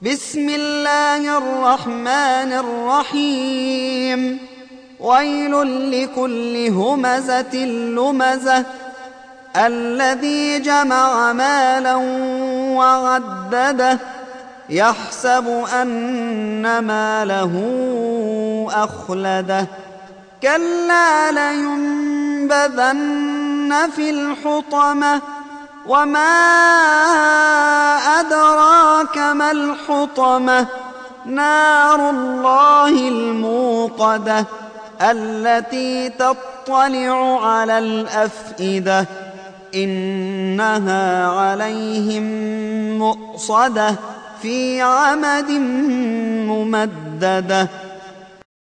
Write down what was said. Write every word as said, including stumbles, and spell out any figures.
بسم الله الرحمن الرحيم ويل لكل همزة لمزة الذي جمع مالا وعدده يحسب أن ماله أخلده كلا لينبذن في الحطمة وما أدراك ما الحطمة نار الله الموقدة التي تطلع على الأفئدة إنها عليهم مؤصدة في عمد ممددة.